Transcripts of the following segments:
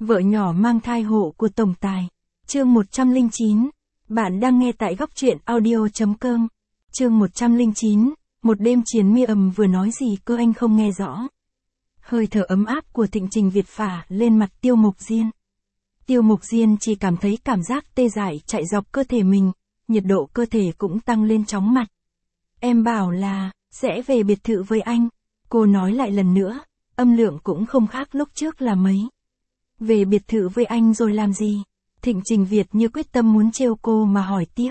Vợ nhỏ mang thai hộ của tổng tài. Chương 109. Bạn đang nghe tại góc truyện audio.com. Chương 109. Một đêm chiến miệng vừa nói gì cơ anh không nghe rõ. Hơi thở ấm áp của Thịnh Trình Việt phả lên mặt Tiêu Mộc Diên. Tiêu Mộc Diên chỉ cảm thấy cảm giác tê dại chạy dọc cơ thể mình, nhiệt độ cơ thể cũng tăng lên chóng mặt. Em bảo là, sẽ về biệt thự với anh. Cô nói lại lần nữa, âm lượng cũng không khác lúc trước là mấy. Về biệt thự với anh rồi làm gì? Thịnh Trình Việt như quyết tâm muốn trêu cô mà hỏi tiếp.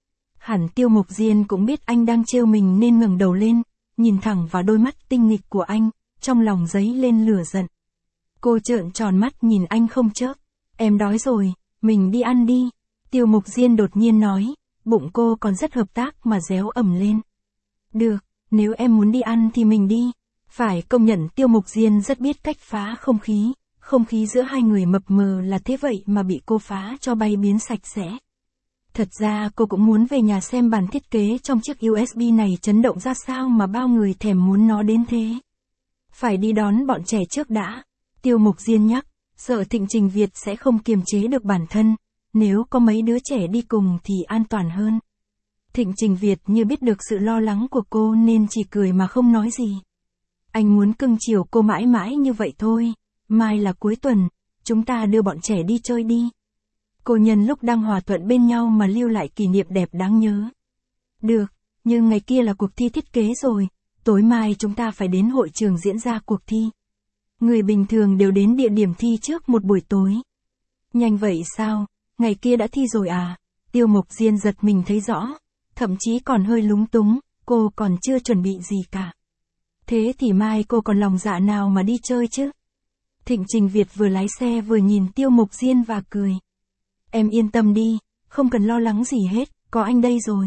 Hẳn Tiêu Mộc Diên cũng biết anh đang trêu mình nên ngẩng đầu lên, nhìn thẳng vào đôi mắt tinh nghịch của anh, trong lòng dấy lên lửa giận. Cô trợn tròn mắt nhìn anh không chớp. Em đói rồi, mình đi ăn đi. Tiêu Mộc Diên đột nhiên nói, bụng cô còn rất hợp tác mà réo ẩm lên. Được, nếu em muốn đi ăn thì mình đi. Phải công nhận Tiêu Mộc Diên rất biết cách phá không khí giữa hai người mập mờ là thế vậy mà bị cô phá cho bay biến sạch sẽ. Thật ra cô cũng muốn về nhà xem bản thiết kế trong chiếc USB này chấn động ra sao mà bao người thèm muốn nó đến thế. Phải đi đón bọn trẻ trước đã. Tiêu Mộc Diên nhắc, sợ Thịnh Trình Việt sẽ không kiềm chế được bản thân, nếu có mấy đứa trẻ đi cùng thì an toàn hơn. Thịnh Trình Việt như biết được sự lo lắng của cô nên chỉ cười mà không nói gì. Anh muốn cưng chiều cô mãi mãi như vậy thôi, mai là cuối tuần, chúng ta đưa bọn trẻ đi chơi đi. Cô nhân lúc đang hòa thuận bên nhau mà lưu lại kỷ niệm đẹp đáng nhớ. Được, nhưng ngày kia là cuộc thi thiết kế rồi, tối mai chúng ta phải đến hội trường diễn ra cuộc thi. Người bình thường đều đến địa điểm thi trước một buổi tối. Nhanh vậy sao, ngày kia đã thi rồi à? Tiêu Mộc Diên giật mình thấy rõ, thậm chí còn hơi lúng túng, cô còn chưa chuẩn bị gì cả. Thế thì mai cô còn lòng dạ nào mà đi chơi chứ? Thịnh Trình Việt vừa lái xe vừa nhìn Tiêu Mộc Diên và cười. Em yên tâm đi, không cần lo lắng gì hết, có anh đây rồi.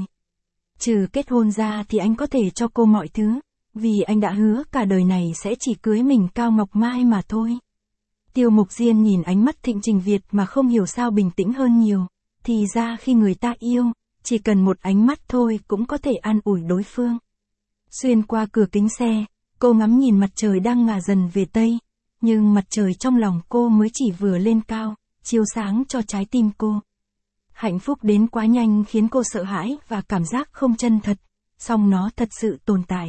Trừ kết hôn ra thì anh có thể cho cô mọi thứ, vì anh đã hứa cả đời này sẽ chỉ cưới mình Cao Ngọc Mai mà thôi. Tiêu Mộc Diên nhìn ánh mắt Thịnh Trình Việt mà không hiểu sao bình tĩnh hơn nhiều, thì ra khi người ta yêu, chỉ cần một ánh mắt thôi cũng có thể an ủi đối phương. Xuyên qua cửa kính xe, cô ngắm nhìn mặt trời đang ngả dần về Tây, nhưng mặt trời trong lòng cô mới chỉ vừa lên cao, chiếu sáng cho trái tim cô. Hạnh phúc đến quá nhanh khiến cô sợ hãi và cảm giác không chân thật, song nó thật sự tồn tại.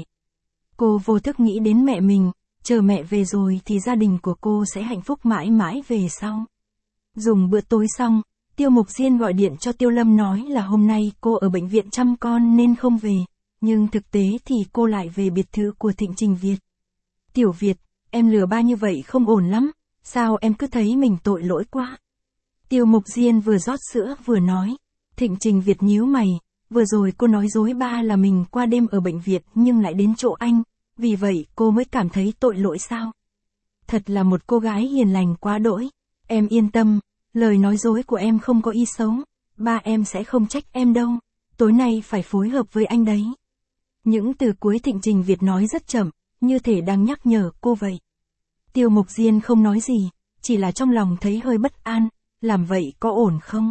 Cô vô thức nghĩ đến mẹ mình, chờ mẹ về rồi thì gia đình của cô sẽ hạnh phúc mãi mãi về sau. Dùng bữa tối xong, Tiêu Mộc Diên gọi điện cho Tiêu Lâm nói là hôm nay cô ở bệnh viện chăm con nên không về, nhưng thực tế thì cô lại về biệt thự của Thịnh Trình Việt. Tiểu Việt, em lừa ba như vậy không ổn lắm, sao em cứ thấy mình tội lỗi quá? Tiêu Mộc Diên vừa rót sữa vừa nói. Thịnh Trình Việt nhíu mày, vừa rồi cô nói dối ba là mình qua đêm ở bệnh viện nhưng lại đến chỗ anh, vì vậy cô mới cảm thấy tội lỗi sao? Thật là một cô gái hiền lành quá đỗi. Em yên tâm, lời nói dối của em không có ý xấu, ba em sẽ không trách em đâu, tối nay phải phối hợp với anh đấy. Những từ cuối Thịnh Trình Việt nói rất chậm, như thể đang nhắc nhở cô vậy. Tiêu Mộc Diên không nói gì, chỉ là trong lòng thấy hơi bất an, làm vậy có ổn không?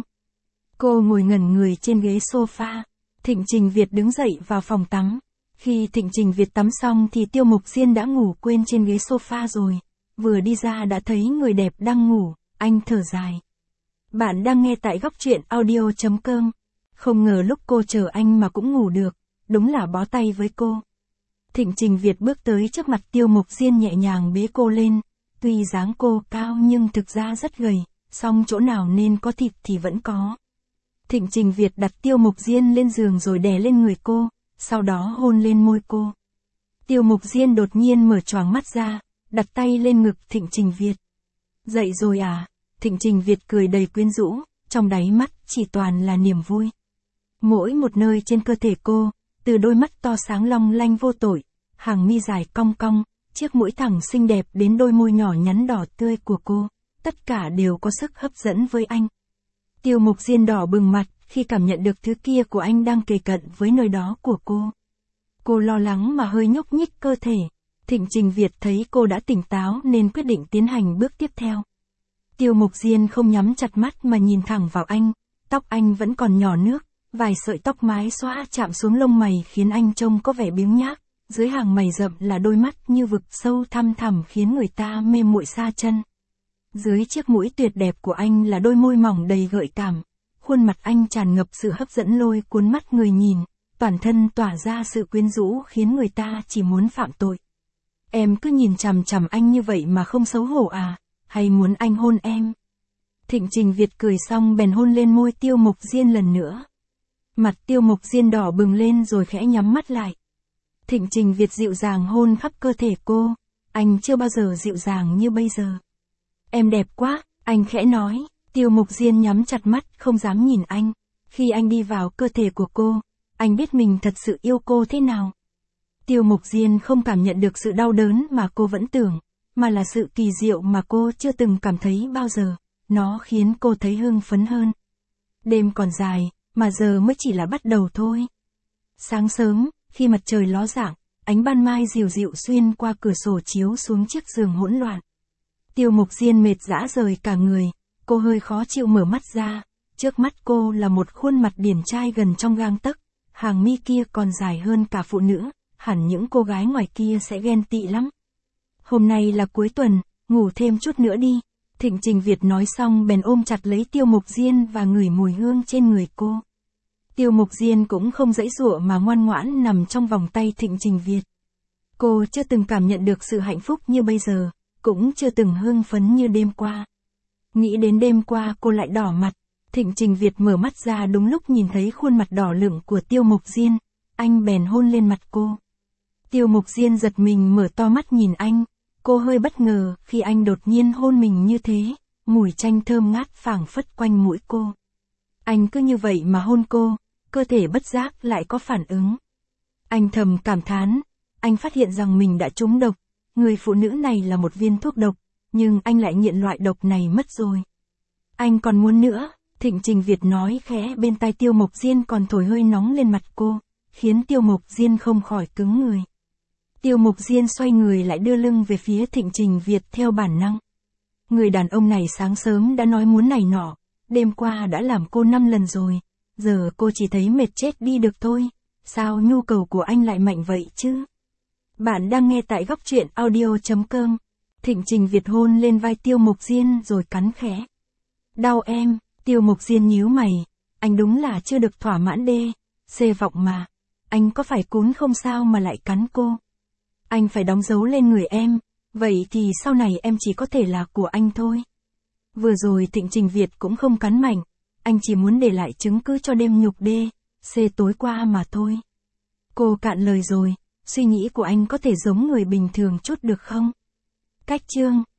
Cô ngồi ngẩn người trên ghế sofa, Thịnh Trình Việt đứng dậy vào phòng tắm. Khi Thịnh Trình Việt tắm xong thì Tiêu Mộc Diên đã ngủ quên trên ghế sofa rồi, vừa đi ra đã thấy người đẹp đang ngủ, anh thở dài. Bạn đang nghe tại góc truyện audio.com. Không ngờ lúc cô chờ anh mà cũng ngủ được, đúng là bó tay với cô. Thịnh Trình Việt bước tới trước mặt Tiêu Mộc Diên nhẹ nhàng bế cô lên, tuy dáng cô cao nhưng thực ra rất gầy, song chỗ nào nên có thịt thì vẫn có. Thịnh Trình Việt đặt Tiêu Mộc Diên lên giường rồi đè lên người cô, sau đó hôn lên môi cô. Tiêu Mộc Diên đột nhiên mở choàng mắt ra, đặt tay lên ngực Thịnh Trình Việt. Dậy rồi à? Thịnh Trình Việt cười đầy quyến rũ, trong đáy mắt chỉ toàn là niềm vui. Mỗi một nơi trên cơ thể cô, từ đôi mắt to sáng long lanh vô tội, hàng mi dài cong cong, chiếc mũi thẳng xinh đẹp đến đôi môi nhỏ nhắn đỏ tươi của cô, tất cả đều có sức hấp dẫn với anh. Tiêu Mộc Diên đỏ bừng mặt khi cảm nhận được thứ kia của anh đang kề cận với nơi đó của cô. Cô lo lắng mà hơi nhúc nhích cơ thể. Thịnh Trình Việt thấy cô đã tỉnh táo nên quyết định tiến hành bước tiếp theo. Tiêu Mộc Diên không nhắm chặt mắt mà nhìn thẳng vào anh, tóc anh vẫn còn nhỏ nước, vài sợi tóc mái xõa chạm xuống lông mày khiến anh trông có vẻ biếng nhác, dưới hàng mày rậm là đôi mắt như vực sâu thăm thẳm khiến người ta mê muội sa chân. Dưới chiếc mũi tuyệt đẹp của anh là đôi môi mỏng đầy gợi cảm. Khuôn mặt anh tràn ngập sự hấp dẫn lôi cuốn mắt người nhìn, toàn thân tỏa ra sự quyến rũ khiến người ta chỉ muốn phạm tội. Em cứ nhìn chằm chằm anh như vậy mà không xấu hổ à, hay muốn anh hôn em? Thịnh Trình Việt cười xong bèn hôn lên môi Tiêu Mộc Diên lần nữa. Mặt Tiêu Mộc Diên đỏ bừng lên rồi khẽ nhắm mắt lại. Thịnh Trình Việt dịu dàng hôn khắp cơ thể cô, anh chưa bao giờ dịu dàng như bây giờ. Em đẹp quá, anh khẽ nói. Tiêu Mộc Diên nhắm chặt mắt không dám nhìn anh. Khi anh đi vào cơ thể của cô, anh biết mình thật sự yêu cô thế nào. Tiêu Mộc Diên không cảm nhận được sự đau đớn mà cô vẫn tưởng, mà là sự kỳ diệu mà cô chưa từng cảm thấy bao giờ. Nó khiến cô thấy hưng phấn hơn. Đêm còn dài, mà giờ mới chỉ là bắt đầu thôi. Sáng sớm, khi mặt trời ló dạng, ánh ban mai dịu dịu xuyên qua cửa sổ chiếu xuống chiếc giường hỗn loạn. Tiêu Mộc Diên mệt rã rời cả người, cô hơi khó chịu mở mắt ra. Trước mắt cô là một khuôn mặt điển trai gần trong gang tấc, hàng mi kia còn dài hơn cả phụ nữ, hẳn những cô gái ngoài kia sẽ ghen tị lắm. Hôm nay là cuối tuần, ngủ thêm chút nữa đi. Thịnh Trình Việt nói xong bèn ôm chặt lấy Tiêu Mộc Diên và ngửi mùi hương trên người cô. Tiêu Mộc Diên cũng không giãy giụa mà ngoan ngoãn nằm trong vòng tay Thịnh Trình Việt. Cô chưa từng cảm nhận được sự hạnh phúc như bây giờ, cũng chưa từng hưng phấn như đêm qua. Nghĩ đến đêm qua cô lại đỏ mặt. Thịnh Trình Việt mở mắt ra đúng lúc nhìn thấy khuôn mặt đỏ lựng của Tiêu Mộc Diên, anh bèn hôn lên mặt cô. Tiêu Mộc Diên giật mình mở to mắt nhìn anh, cô hơi bất ngờ khi anh đột nhiên hôn mình như thế, mùi chanh thơm ngát phảng phất quanh mũi cô. Anh cứ như vậy mà hôn cô, cơ thể bất giác lại có phản ứng. Anh thầm cảm thán, anh phát hiện rằng mình đã trúng độc, người phụ nữ này là một viên thuốc độc, nhưng anh lại nghiện loại độc này mất rồi. Anh còn muốn nữa, Thịnh Trình Việt nói khẽ bên tai Tiêu Mộc Diên còn thổi hơi nóng lên mặt cô, khiến Tiêu Mộc Diên không khỏi cứng người. Tiêu Mộc Diên xoay người lại đưa lưng về phía Thịnh Trình Việt theo bản năng. Người đàn ông này sáng sớm đã nói muốn này nọ, đêm qua đã làm cô 5 lần rồi, giờ cô chỉ thấy mệt chết đi được thôi, sao nhu cầu của anh lại mạnh vậy chứ? Bạn đang nghe tại góc truyện audio.com. Thịnh Trình Việt hôn lên vai Tiêu Mộc Diên rồi cắn khẽ. Đau em, Tiêu Mộc Diên nhíu mày, anh đúng là chưa được thỏa mãn đê, xê vọng mà, anh có phải cún không sao mà lại cắn cô? Anh phải đóng dấu lên người em, vậy thì sau này em chỉ có thể là của anh thôi. Vừa rồi Thịnh Trình Việt cũng không cắn mạnh, anh chỉ muốn để lại chứng cứ cho đêm nhục đê, xê tối qua mà thôi. Cô cạn lời rồi, suy nghĩ của anh có thể giống người bình thường chút được không? Cách chương